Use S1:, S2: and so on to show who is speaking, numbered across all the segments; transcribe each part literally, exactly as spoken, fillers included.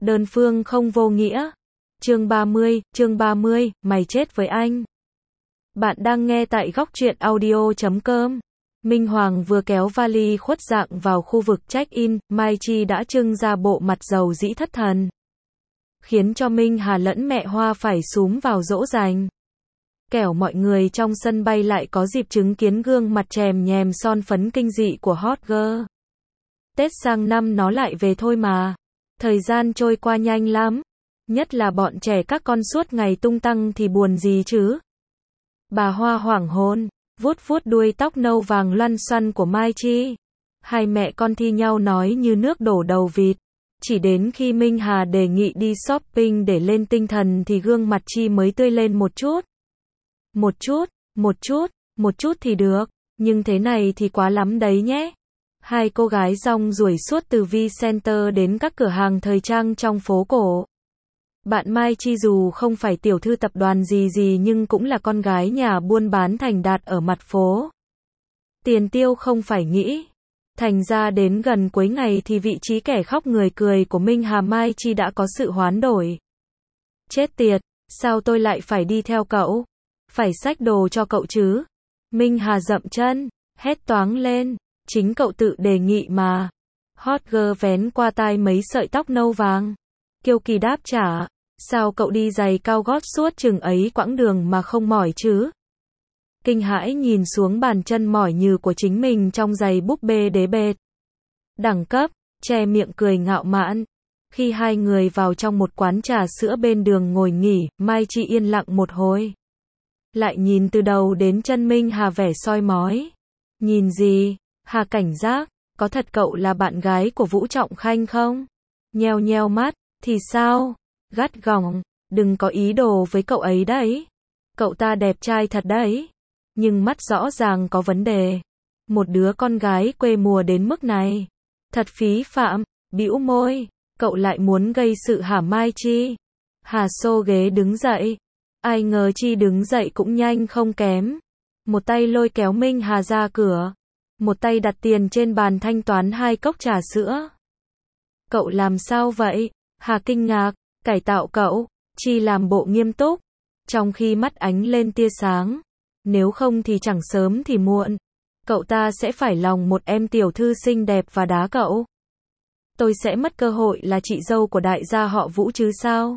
S1: Đơn phương không vô nghĩa. Chương ba mươi, chương ba mươi, mày chết với anh. Bạn đang nghe tại góc truyện audio chấm com. Minh Hoàng vừa kéo vali khuất dạng vào khu vực check-in, Mai Chi đã trưng ra bộ mặt giàu dĩ thất thần. Khiến cho Minh Hà lẫn mẹ Hoa phải xúm vào dỗ dành. Kẻo mọi người trong sân bay lại có dịp chứng kiến gương mặt chèm nhèm son phấn kinh dị của hot girl. Tết sang năm nó lại về thôi mà. Thời gian trôi qua nhanh lắm. Nhất là bọn trẻ các con suốt ngày tung tăng thì buồn gì chứ. Bà Hoa hoảng hồn, vuốt vuốt đuôi tóc nâu vàng loăn xoăn của Mai Chi. Hai mẹ con thi nhau nói như nước đổ đầu vịt. Chỉ đến khi Minh Hà đề nghị đi shopping để lên tinh thần thì gương mặt Chi mới tươi lên một chút. Một chút, một chút, một chút thì được, nhưng thế này thì quá lắm đấy nhé. Hai cô gái rong ruổi suốt từ V-Center đến các cửa hàng thời trang trong phố cổ. Bạn Mai Chi dù không phải tiểu thư tập đoàn gì gì nhưng cũng là con gái nhà buôn bán thành đạt ở mặt phố. Tiền tiêu không phải nghĩ. Thành ra đến gần cuối ngày thì vị trí kẻ khóc người cười của Minh Hà Mai Chi đã có sự hoán đổi. Chết tiệt, sao tôi lại phải đi theo cậu? Phải xách đồ cho cậu chứ? Minh Hà dậm chân, hét toáng lên. Chính cậu tự đề nghị mà. Hot girl vén qua tai mấy sợi tóc nâu vàng. Kiêu kỳ đáp trả. Sao cậu đi giày cao gót suốt chừng ấy quãng đường mà không mỏi chứ? Kinh hãi nhìn xuống bàn chân mỏi nhừ của chính mình trong giày búp bê đế bệt. Đẳng cấp, che miệng cười ngạo mạn. Khi hai người vào trong một quán trà sữa bên đường ngồi nghỉ, Mai Chi yên lặng một hồi. Lại nhìn từ đầu đến chân Minh Hà vẻ soi mói. Nhìn gì? Hà cảnh giác, có thật cậu là bạn gái của Vũ Trọng Khanh không? Nheo nheo mắt, thì sao? Gắt gỏng, đừng có ý đồ với cậu ấy đấy. Cậu ta đẹp trai thật đấy. Nhưng mắt rõ ràng có vấn đề. Một đứa con gái quê mùa đến mức này. Thật phí phạm, bĩu môi. Cậu lại muốn gây sự hả Mai Chi? Hà xô ghế đứng dậy. Ai ngờ Chi đứng dậy cũng nhanh không kém. Một tay lôi kéo Minh Hà ra cửa. Một tay đặt tiền trên bàn thanh toán hai cốc trà sữa. Cậu làm sao vậy? Hà kinh ngạc, cải tạo cậu. Chi làm bộ nghiêm túc. Trong khi mắt ánh lên tia sáng. Nếu không thì chẳng sớm thì muộn. Cậu ta sẽ phải lòng một em tiểu thư xinh đẹp và đá cậu. Tôi sẽ mất cơ hội là chị dâu của đại gia họ Vũ chứ sao?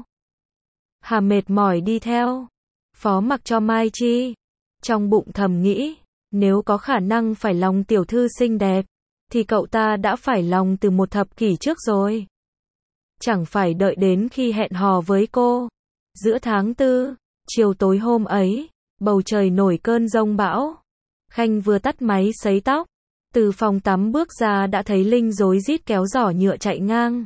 S1: Hà mệt mỏi đi theo. Phó mặc cho Mai Chi. Trong bụng thầm nghĩ. Nếu có khả năng phải lòng tiểu thư xinh đẹp, thì cậu ta đã phải lòng từ một thập kỷ trước rồi. Chẳng phải đợi đến khi hẹn hò với cô. Giữa tháng tư, chiều tối hôm ấy, bầu trời nổi cơn giông bão. Khanh vừa tắt máy sấy tóc. Từ phòng tắm bước ra đã thấy Linh rối rít kéo giỏ nhựa chạy ngang.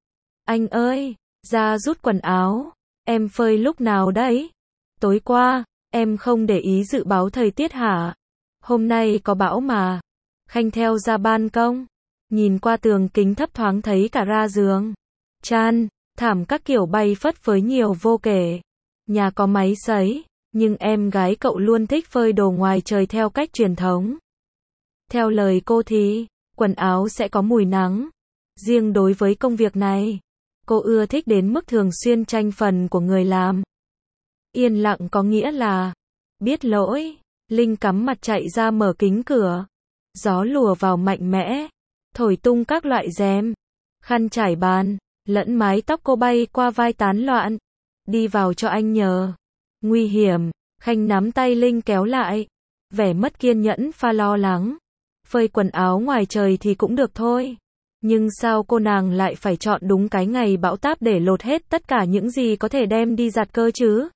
S1: Anh ơi, ra rút quần áo. Em phơi lúc nào đấy? Tối qua, em không để ý dự báo thời tiết hả? Hôm nay có bão mà. Khanh theo ra ban công. Nhìn qua tường kính thấp thoáng thấy cả ra giường. Chăn, thảm các kiểu bay phất phới nhiều vô kể. Nhà có máy sấy, nhưng em gái cậu luôn thích phơi đồ ngoài trời theo cách truyền thống. Theo lời cô thì, quần áo sẽ có mùi nắng. Riêng đối với công việc này, cô ưa thích đến mức thường xuyên tranh phần của người làm. Yên lặng có nghĩa là biết lỗi. Linh cắm mặt chạy ra mở kính cửa. Gió lùa vào mạnh mẽ, thổi tung các loại rèm, khăn trải bàn, lẫn mái tóc cô bay qua vai tán loạn. Đi vào cho anh nhờ. Nguy hiểm. Khanh nắm tay Linh kéo lại. Vẻ mất kiên nhẫn pha lo lắng. Phơi quần áo ngoài trời thì cũng được thôi. Nhưng sao cô nàng lại phải chọn đúng cái ngày bão táp để lột hết tất cả những gì có thể đem đi giặt cơ chứ?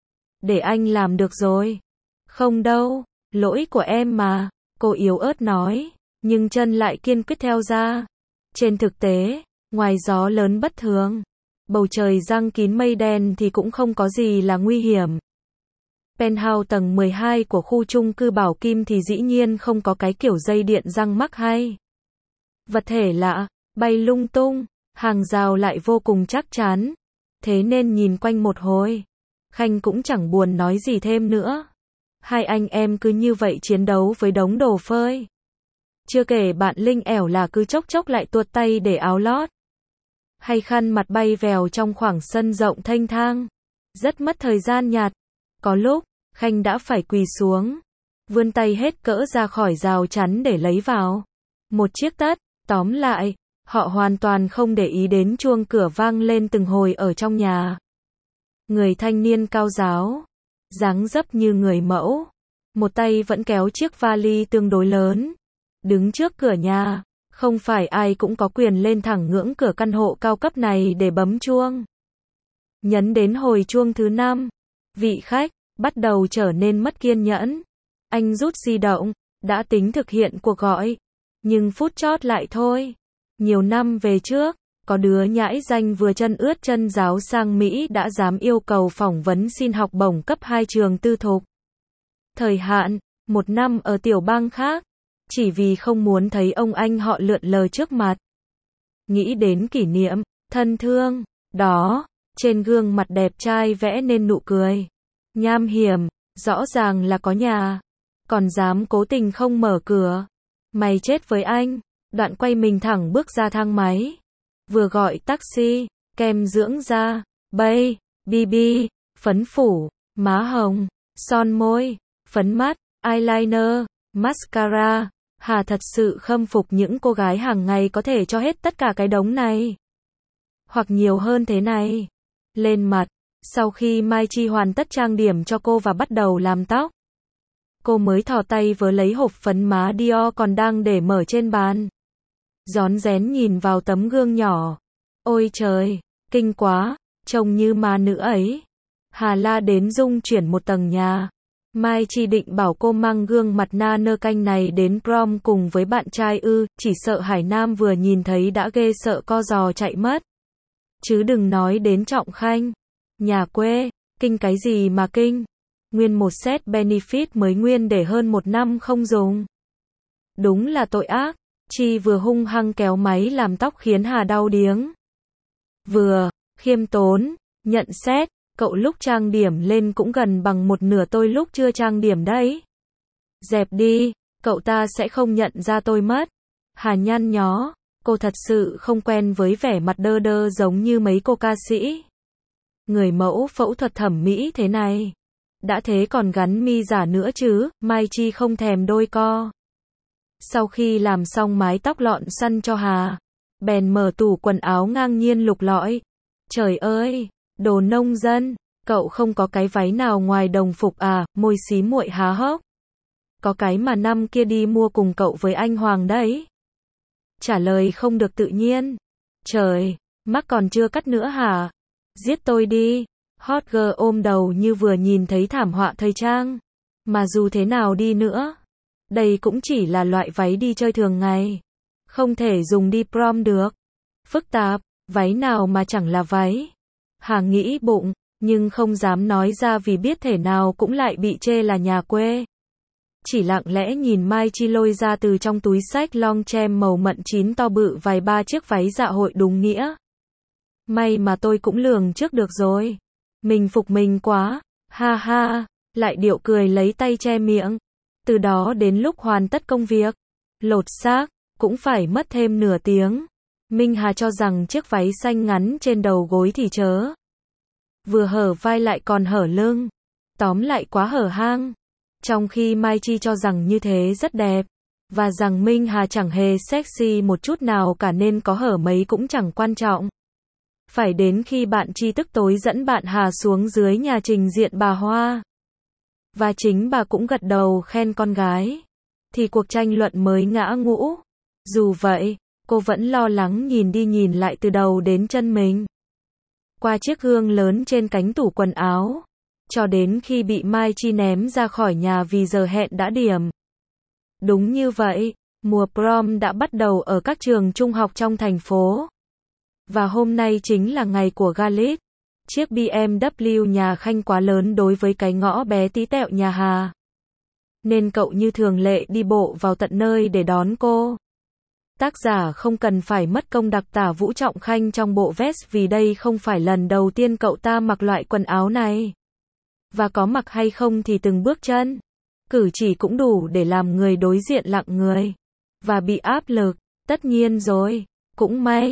S1: Để anh làm được rồi. Không đâu, lỗi của em mà, cô yếu ớt nói, nhưng chân lại kiên quyết theo ra. Trên thực tế, ngoài gió lớn bất thường, bầu trời giăng kín mây đen thì cũng không có gì là nguy hiểm. Penthouse tầng mười hai của khu chung cư Bảo Kim thì dĩ nhiên không có cái kiểu dây điện răng mắc hay. Vật thể lạ, bay lung tung, hàng rào lại vô cùng chắc chắn. Thế nên nhìn quanh một hồi, Khanh cũng chẳng buồn nói gì thêm nữa. Hai anh em cứ như vậy chiến đấu với đống đồ phơi. Chưa kể bạn Linh ẻo là cứ chốc chốc lại tuột tay để áo lót. hay khăn mặt bay vèo trong khoảng sân rộng thênh thang. Rất mất thời gian nhặt. Có lúc, Khanh đã phải quỳ xuống, vươn tay hết cỡ ra khỏi rào chắn để lấy vào một chiếc tất. Tóm lại, họ hoàn toàn không để ý đến chuông cửa vang lên từng hồi ở trong nhà. Người thanh niên cao ráo, dáng dấp như người mẫu, một tay vẫn kéo chiếc vali tương đối lớn, đứng trước cửa nhà. Không phải ai cũng có quyền lên thẳng ngưỡng cửa căn hộ cao cấp này để bấm chuông. Nhấn đến hồi chuông thứ năm, vị khách bắt đầu trở nên mất kiên nhẫn. Anh rút di động, đã tính thực hiện cuộc gọi, nhưng phút chót lại thôi. Nhiều năm về trước, có đứa nhãi danh vừa chân ướt chân ráo sang Mỹ đã dám yêu cầu phỏng vấn xin học bổng cấp hai trường tư thục. Thời hạn, một năm ở tiểu bang khác, chỉ vì không muốn thấy ông anh họ lượn lờ trước mặt. Nghĩ đến kỷ niệm thân thương đó, trên gương mặt đẹp trai vẽ nên nụ cười nham hiểm, rõ ràng là có nhà, còn dám cố tình không mở cửa. Mày chết với anh. Đoạn quay mình thẳng bước ra thang máy. Vừa gọi taxi, kem dưỡng da, bay, bê bê, phấn phủ, má hồng, son môi, phấn mắt, eyeliner, mascara. Hà thật sự khâm phục những cô gái hàng ngày có thể cho hết tất cả cái đống này. Hoặc nhiều hơn thế này. Lên mặt, sau khi Mai Chi hoàn tất trang điểm cho cô và bắt đầu làm tóc, cô mới thò tay vớ lấy hộp phấn má Dior còn đang để mở trên bàn. Rón rén nhìn vào tấm gương nhỏ. Ôi trời, kinh quá, trông như ma nữ ấy. Hà la đến rung chuyển một tầng nhà. Mai Chi định bảo cô mang gương mặt na nơ canh này đến prom cùng với bạn trai ư, chỉ sợ Hải Nam vừa nhìn thấy đã ghê sợ co giò chạy mất. Chứ đừng nói đến Trọng Khanh. Nhà quê, kinh cái gì mà kinh. Nguyên một set benefit mới nguyên để hơn một năm không dùng. Đúng là tội ác. Chi vừa hung hăng kéo máy làm tóc khiến Hà đau điếng. Vừa, khiêm tốn, nhận xét, cậu lúc trang điểm lên cũng gần bằng một nửa tôi lúc chưa trang điểm đấy. Dẹp đi, cậu ta sẽ không nhận ra tôi mất. Hà nhăn nhó, cô thật sự không quen với vẻ mặt đơ đơ giống như mấy cô ca sĩ. Người mẫu phẫu thuật thẩm mỹ thế này. Đã thế còn gắn mi giả nữa chứ, Mai Chi không thèm đôi co. Sau khi làm xong mái tóc lọn săn cho Hà, bèn mở tủ quần áo ngang nhiên lục lọi. Trời ơi, đồ nông dân, cậu không có cái váy nào ngoài đồng phục à, môi xí muội há hốc. Có cái mà năm kia đi mua cùng cậu với anh Hoàng đấy. Trả lời không được tự nhiên. Trời, mắc còn chưa cắt nữa hả? Giết tôi đi. Hot girl ôm đầu như vừa nhìn thấy thảm họa thời trang. Mà dù thế nào đi nữa, đây cũng chỉ là loại váy đi chơi thường ngày. Không thể dùng đi prom được. Phức tạp, váy nào mà chẳng là váy. Hà nghĩ bụng, nhưng không dám nói ra vì biết thể nào cũng lại bị chê là nhà quê. Chỉ lặng lẽ nhìn Mai Chi lôi ra từ trong túi xách long chem màu mận chín to bự vài ba chiếc váy dạ hội đúng nghĩa. May mà tôi cũng lường trước được rồi. Mình phục mình quá, ha ha, lại điệu cười lấy tay che miệng. Từ đó đến lúc hoàn tất công việc, lột xác, cũng phải mất thêm nửa tiếng. Minh Hà cho rằng chiếc váy xanh ngắn trên đầu gối thì chớ. Vừa hở vai lại còn hở lưng. Tóm lại quá hở hang. Trong khi Mai Chi cho rằng như thế rất đẹp. Và rằng Minh Hà chẳng hề sexy một chút nào cả nên có hở mấy cũng chẳng quan trọng. Phải đến khi bạn Chi tức tối dẫn bạn Hà xuống dưới nhà trình diện bà Hoa. Và chính bà cũng gật đầu khen con gái. Thì cuộc tranh luận mới ngã ngũ. Dù vậy, cô vẫn lo lắng nhìn đi nhìn lại từ đầu đến chân mình. Qua chiếc gương lớn trên cánh tủ quần áo. Cho đến khi bị Mai Chi ném ra khỏi nhà vì giờ hẹn đã điểm. Đúng như vậy, mùa prom đã bắt đầu ở các trường trung học trong thành phố. Và hôm nay chính là ngày của Galit. Chiếc bê em vê nhà Khanh quá lớn đối với cái ngõ bé tí tẹo nhà Hà. Nên cậu như thường lệ đi bộ vào tận nơi để đón cô. Tác giả không cần phải mất công đặc tả Vũ Trọng Khanh trong bộ vest vì đây không phải lần đầu tiên cậu ta mặc loại quần áo này. Và có mặc hay không thì từng bước chân, cử chỉ cũng đủ để làm người đối diện lặng người. Và bị áp lực, tất nhiên rồi, cũng may.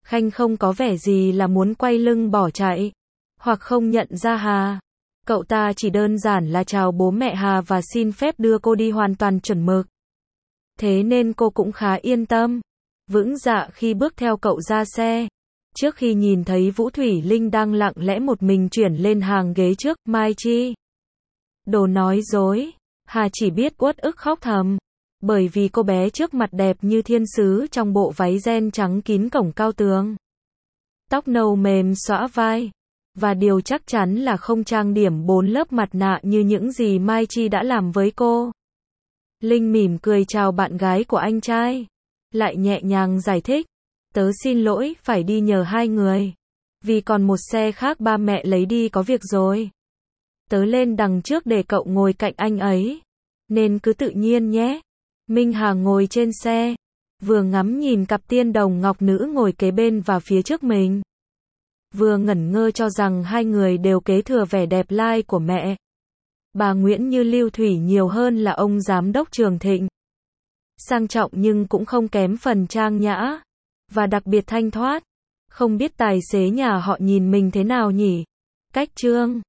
S1: Khanh không có vẻ gì là muốn quay lưng bỏ chạy, hoặc không nhận ra Hà. Cậu ta chỉ đơn giản là chào bố mẹ Hà và xin phép đưa cô đi hoàn toàn chuẩn mực. Thế nên cô cũng khá yên tâm, vững dạ khi bước theo cậu ra xe. Trước khi nhìn thấy Vũ Thủy Linh đang lặng lẽ một mình chuyển lên hàng ghế trước, Mai Chi. Đồ nói dối, Hà chỉ biết uất ức khóc thầm. Bởi vì cô bé trước mặt đẹp như thiên sứ trong bộ váy ren trắng kín cổng cao tường. Tóc nâu mềm xõa vai. Và điều chắc chắn là không trang điểm bốn lớp mặt nạ như những gì Mai Chi đã làm với cô. Linh mỉm cười chào bạn gái của anh trai. Lại nhẹ nhàng giải thích. Tớ xin lỗi, phải đi nhờ hai người. Vì còn một xe khác ba mẹ lấy đi có việc rồi. Tớ lên đằng trước để cậu ngồi cạnh anh ấy. Nên cứ tự nhiên nhé. Minh Hà ngồi trên xe. Vừa ngắm nhìn cặp tiên đồng ngọc nữ ngồi kế bên và phía trước mình. Vừa ngẩn ngơ cho rằng hai người đều kế thừa vẻ đẹp lai của mẹ. Bà Nguyễn như Lưu Thủy nhiều hơn là ông giám đốc Trường Thịnh. Sang trọng nhưng cũng không kém phần trang nhã. Và đặc biệt thanh thoát. Không biết tài xế nhà họ nhìn mình thế nào nhỉ? Cách Trương